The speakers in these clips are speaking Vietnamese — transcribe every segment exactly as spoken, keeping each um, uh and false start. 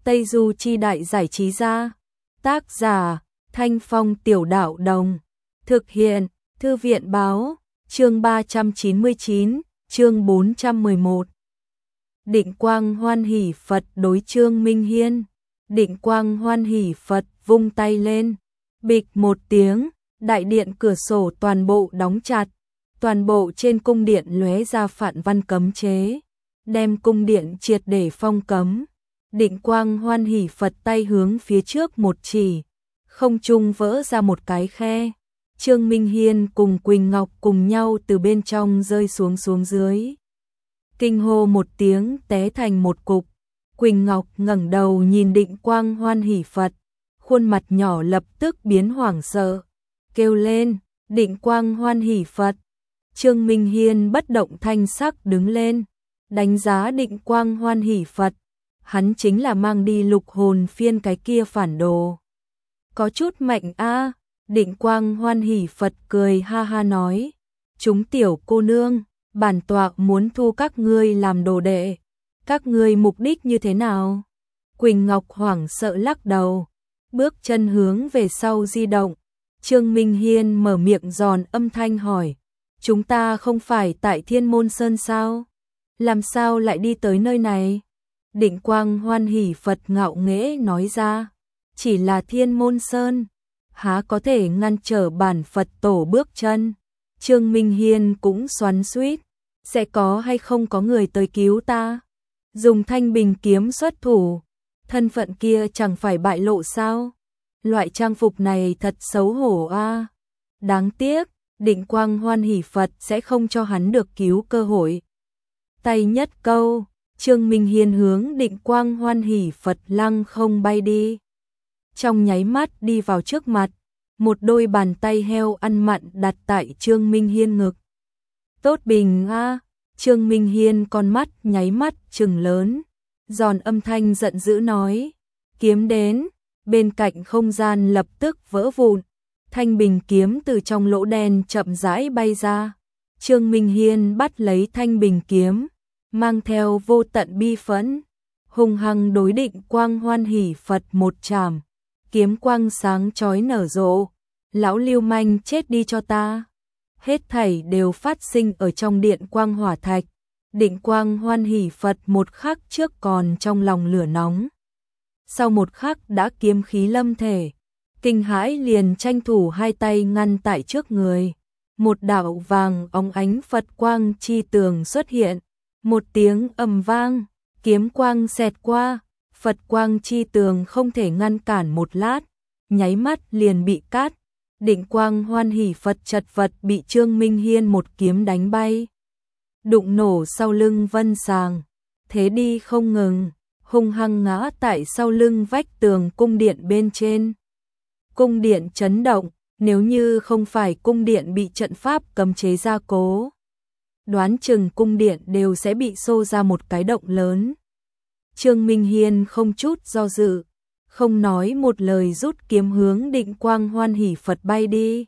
Tây Du Chi Đại Giải Trí Gia. Tác giả Thanh Phong Tiểu Đạo Đồng. Thực hiện Thư viện Báo. Chương ba trăm chín mươi chín, chương bốn trăm mười một. Định Quang hoan hỉ Phật đối Trương Minh Hiên. Định Quang hoan hỉ Phật vung tay lên. Bịch một tiếng, đại điện cửa sổ toàn bộ đóng chặt. Toàn bộ trên cung điện lóe ra phản văn cấm chế, đem cung điện triệt để phong cấm. Định Quang hoan hỉ Phật tay hướng phía trước một chỉ, không trung vỡ ra một cái khe. Trương Minh Hiên cùng Quỳnh Ngọc cùng nhau từ bên trong rơi xuống xuống dưới. Kinh hô một tiếng té thành một cục. Quỳnh Ngọc ngẩng đầu nhìn Định Quang hoan hỉ Phật, khuôn mặt nhỏ lập tức biến hoảng sợ, kêu lên, Định Quang hoan hỉ Phật. Trương Minh Hiên bất động thanh sắc đứng lên, đánh giá Định Quang hoan hỉ Phật. Hắn chính là mang đi lục hồn phiên cái kia phản đồ. Có chút mạnh a. Định Quang hoan hỉ Phật cười ha ha nói, chúng tiểu cô nương, bản tọa muốn thu các ngươi làm đồ đệ. Các ngươi mục đích như thế nào? Quỳnh Ngọc hoảng sợ lắc đầu, bước chân hướng về sau di động. Trương Minh Hiên mở miệng giòn âm thanh hỏi, chúng ta không phải tại Thiên Môn Sơn sao? Làm sao lại đi tới nơi này? Định Quang hoan hỉ Phật ngạo nghễ nói ra, chỉ là Thiên Môn Sơn, há có thể ngăn trở bản Phật tổ bước chân. Trương Minh Hiên cũng xoắn xuýt, sẽ có hay không có người tới cứu ta? Dùng thanh bình kiếm xuất thủ, thân phận kia chẳng phải bại lộ sao? Loại trang phục này thật xấu hổ a. Đáng tiếc, Định Quang hoan hỉ Phật sẽ không cho hắn được cứu cơ hội. Tay nhất câu, Trương Minh Hiên hướng Định Quang hoan hỉ Phật lăng không bay đi. Trong nháy mắt đi vào trước mặt, một đôi bàn tay heo ăn mặn đặt tại Trương Minh Hiên ngực. Tốt bình a. Trương Minh Hiên con mắt nháy mắt trừng lớn, giòn âm thanh giận dữ nói, kiếm đến. Bên cạnh không gian lập tức vỡ vụn, thanh bình kiếm từ trong lỗ đen chậm rãi bay ra. Trương Minh Hiên bắt lấy thanh bình kiếm, mang theo vô tận bi phẫn, hung hăng đối Định Quang hoan hỉ Phật một chảm. Kiếm quang sáng chói nở rộ, lão lưu manh chết đi cho ta. Hết thảy đều phát sinh ở trong điện quang hỏa thạch. Định Quang hoan hỉ Phật một khắc trước còn trong lòng lửa nóng, sau một khắc đã kiếm khí lâm thể, kinh hãi liền tranh thủ hai tay ngăn tại trước người. Một đạo vàng óng ánh Phật quang chi tường xuất hiện, một tiếng ầm vang, kiếm quang xẹt qua, Phật quang chi tường không thể ngăn cản một lát, nháy mắt liền bị cắt. Định Quang hoan hỉ Phật chật vật bị Trương Minh Hiên một kiếm đánh bay, đụng nổ sau lưng vân sàng, thế đi không ngừng, hung hăng ngã tại sau lưng vách tường cung điện bên trên. Cung điện chấn động, nếu như không phải cung điện bị trận pháp cấm chế gia cố, đoán chừng cung điện đều sẽ bị xô ra một cái động lớn. Trương Minh Hiên không chút do dự, không nói một lời rút kiếm hướng Định Quang hoan hỉ Phật bay đi.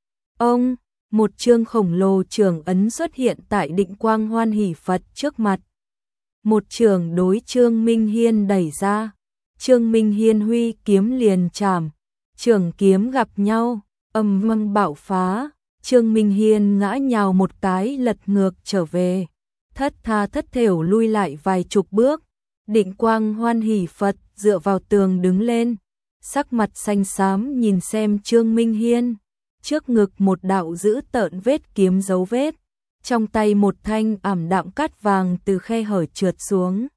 Ông, một chương khổng lồ trường ấn xuất hiện tại Định Quang hoan hỉ Phật trước mặt. Một trường đối Trương Minh Hiên đẩy ra, Trương Minh Hiên huy kiếm liền chạm, trường kiếm gặp nhau, ầm ầm bạo phá, Trương Minh Hiên ngã nhào một cái lật ngược trở về, thất tha thất thểu lui lại vài chục bước. Định Quang hoan hỉ Phật dựa vào tường đứng lên, sắc mặt xanh xám nhìn xem Trương Minh Hiên, trước ngực một đạo dữ tợn vết kiếm dấu vết, trong tay một thanh ảm đạm cát vàng từ khe hở trượt xuống.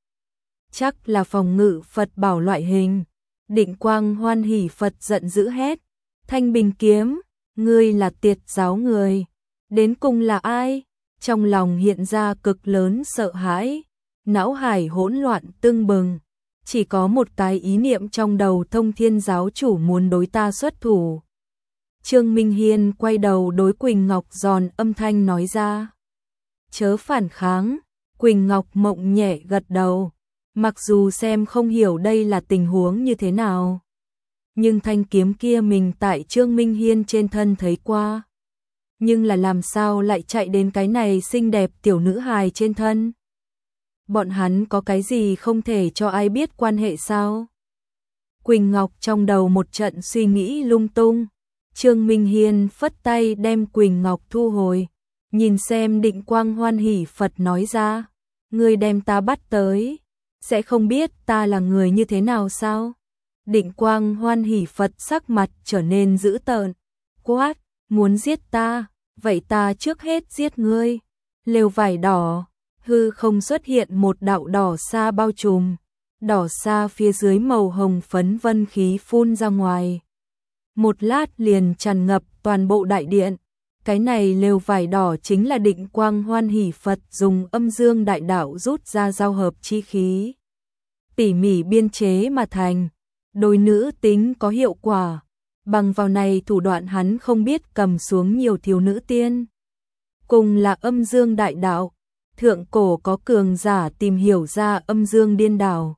Chắc là phòng ngự Phật bảo loại hình. Định Quang hoan hỉ Phật giận dữ hét, thanh bình kiếm, ngươi là tiệt giáo người, đến cùng là ai? Trong lòng hiện ra cực lớn sợ hãi, não hải hỗn loạn tưng bừng, chỉ có một cái ý niệm trong đầu, Thông Thiên giáo chủ muốn đối ta xuất thủ. Trương Minh Hiên quay đầu đối Quỳnh Ngọc giòn âm thanh nói ra, chớ phản kháng. Quỳnh Ngọc mộng nhẹ gật đầu, mặc dù xem không hiểu đây là tình huống như thế nào, nhưng thanh kiếm kia mình tại Trương Minh Hiên trên thân thấy qua, nhưng là làm sao lại chạy đến cái này xinh đẹp tiểu nữ hài trên thân? bọn hắn có cái gì không thể cho ai biết quan hệ sao? Quỳnh Ngọc trong đầu một trận suy nghĩ lung tung. Trương Minh Hiên phất tay đem Quỳnh Ngọc thu hồi, nhìn xem Định Quang hoan hỉ Phật nói ra, ngươi đem ta bắt tới, sẽ không biết ta là người như thế nào sao? Định Quang hoan hỉ Phật sắc mặt trở nên dữ tợn, quát, muốn giết ta, vậy ta trước hết giết ngươi. Lều vải đỏ, hư không xuất hiện một đạo đỏ sa bao trùm, đỏ sa phía dưới màu hồng phấn vân khí phun ra ngoài. Một lát liền tràn ngập toàn bộ đại điện. Cái này lều vải đỏ chính là Định Quang hoan hỉ Phật dùng âm dương đại đạo rút ra giao hợp chi khí, tỉ mỉ biên chế mà thành, đối nữ tính có hiệu quả. Bằng vào này thủ đoạn hắn không biết cầm xuống nhiều thiếu nữ tiên. Cùng là âm dương đại đạo, thượng cổ có cường giả tìm hiểu ra âm dương điên đảo.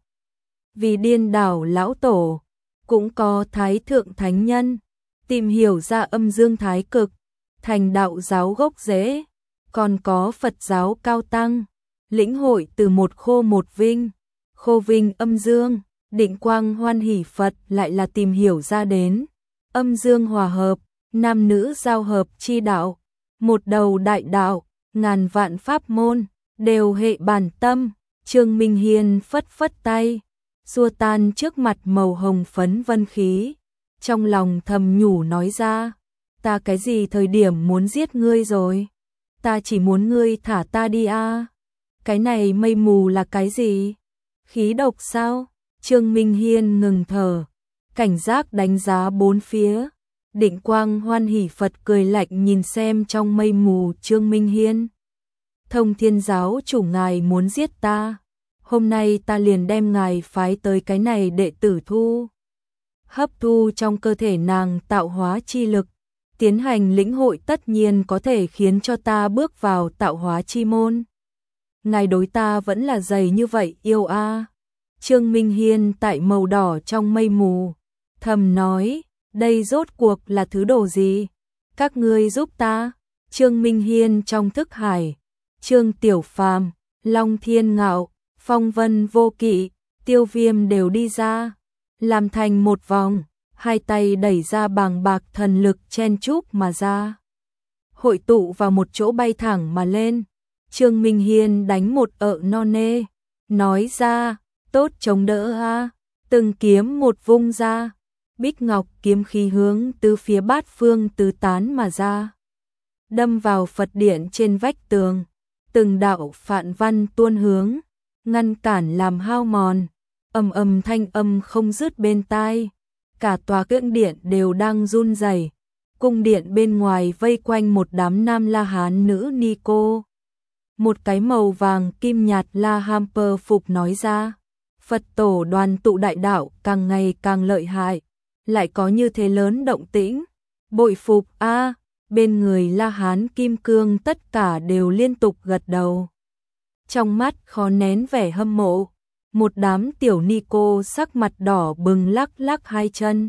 Vì điên đảo lão tổ, cũng có thái thượng thánh nhân, tìm hiểu ra âm dương thái cực, thành đạo giáo gốc rễ, còn có Phật giáo cao tăng, lĩnh hội từ một khô một vinh, khô vinh âm dương. Định Quang hoan hỉ Phật lại là tìm hiểu ra đến âm dương hòa hợp, nam nữ giao hợp chi đạo, một đầu đại đạo, ngàn vạn pháp môn, đều hệ bản tâm. Trương Minh Hiên phất phất tay, xua tan trước mặt màu hồng phấn vân khí, trong lòng thầm nhủ nói ra, ta cái gì thời điểm muốn giết ngươi rồi? Ta chỉ muốn ngươi thả ta đi a. À? Cái này mây mù là cái gì? Khí độc sao? Trương Minh Hiên ngừng thở, cảnh giác đánh giá bốn phía. Định Quang hoan hỉ Phật cười lạnh nhìn xem trong mây mù Trương Minh Hiên. Thông Thiên giáo chủ ngài muốn giết ta, hôm nay ta liền đem ngài phái tới cái này đệ tử thu. Hấp thu trong cơ thể nàng tạo hóa chi lực, tiến hành lĩnh hội tất nhiên có thể khiến cho ta bước vào tạo hóa chi môn. Ngài đối ta vẫn là dày như vậy yêu a. À. Trương Minh Hiên tại màu đỏ trong mây mù, thầm nói, đây rốt cuộc là thứ đồ gì? Các ngươi giúp ta. Trương Minh Hiên trong thức hải, Trương Tiểu Phàm, Long Thiên Ngạo, Phong Vân Vô Kỵ, Tiêu Viêm đều đi ra, làm thành một vòng, hai tay đẩy ra bàng bạc thần lực chen chúc mà ra, hội tụ vào một chỗ bay thẳng mà lên. Trương Minh Hiên đánh một ợ non nê, nói ra, tốt chống đỡ a. Từng kiếm một vung ra, bích ngọc kiếm khí hướng từ phía bát phương tứ tán mà ra, đâm vào Phật điện trên vách tường, từng đạo phạn văn tuôn hướng, ngăn cản làm hao mòn, ầm ầm thanh âm không dứt bên tai, cả tòa cưỡng điện đều đang run rẩy. Cung điện bên ngoài vây quanh một đám nam La Hán nữ ni cô. Một cái màu vàng kim nhạt La Hamper phục nói ra, Phật tổ đoàn tụ đại đạo càng ngày càng lợi hại, lại có như thế lớn động tĩnh, bội phục a. À, bên người La Hán Kim Cương tất cả đều liên tục gật đầu, trong mắt khó nén vẻ hâm mộ. Một đám tiểu ni cô sắc mặt đỏ bừng lắc lắc hai chân,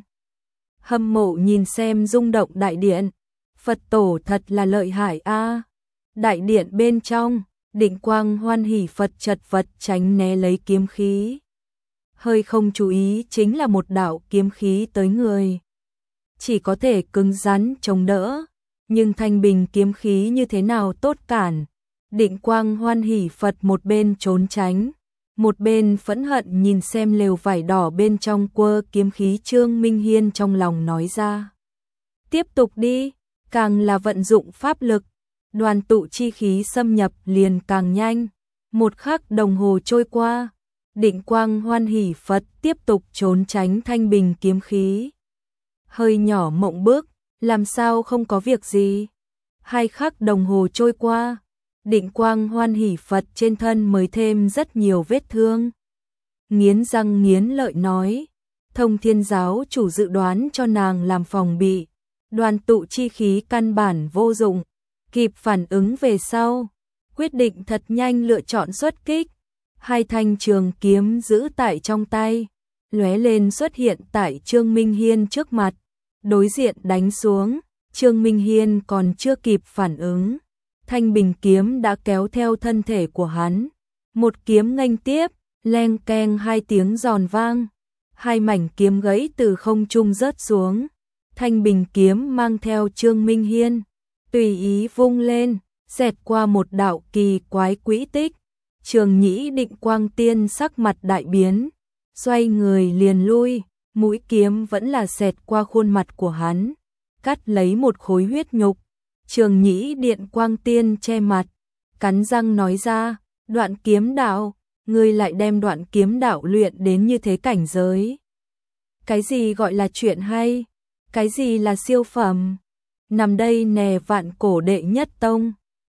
hâm mộ nhìn xem rung động đại điện. Phật tổ thật là lợi hại a. À. Đại điện bên trong, Định Quang hoan hỉ Phật chật vật tránh né lấy kiếm khí, hơi không chú ý chính là một đạo kiếm khí tới người, chỉ có thể cứng rắn chống đỡ, nhưng thanh bình kiếm khí như thế nào tốt cản. Định Quang hoan hỉ Phật một bên trốn tránh, một bên phẫn hận nhìn xem lều vải đỏ bên trong quơ kiếm khí. Trương Minh Hiên trong lòng nói ra, tiếp tục đi. Càng là vận dụng pháp lực, đoàn tụ chi khí xâm nhập liền càng nhanh. Một khắc đồng hồ trôi qua, Định Quang hoan hỉ Phật tiếp tục trốn tránh thanh bình kiếm khí, hơi nhỏ mộng bước, làm sao không có việc gì. Hai khắc đồng hồ trôi qua, Định Quang hoan hỉ Phật trên thân mới thêm rất nhiều vết thương. Nghiến răng nghiến lợi nói, Thông Thiên giáo chủ dự đoán cho nàng làm phòng bị, đoàn tụ chi khí căn bản vô dụng. Kịp phản ứng về sau, quyết định thật nhanh lựa chọn xuất kích. Hai thanh trường kiếm giữ tại trong tay, lóe lên xuất hiện tại Trương Minh Hiên trước mặt, đối diện đánh xuống. Trương Minh Hiên còn chưa kịp phản ứng, thanh bình kiếm đã kéo theo thân thể của hắn, Một kiếm nghênh tiếp, leng keng hai tiếng giòn vang, hai mảnh kiếm gãy từ không trung rớt xuống. Thanh bình kiếm mang theo Trương Minh Hiên, tùy ý vung lên, xẹt qua một đạo kỳ quái quỹ tích. Trường Nhĩ Định Quang Tiên sắc mặt đại biến, xoay người liền lui, mũi kiếm vẫn là xẹt qua khuôn mặt của hắn, cắt lấy một khối huyết nhục. Trường Nhĩ Điện Quang Tiên che mặt, cắn răng nói ra, Đoạn kiếm đạo, ngươi lại đem đoạn kiếm đạo luyện đến như thế cảnh giới. Cái gì gọi là chuyện hay? Cái gì là siêu phẩm? Nằm đây nè vạn cổ đệ nhất tông.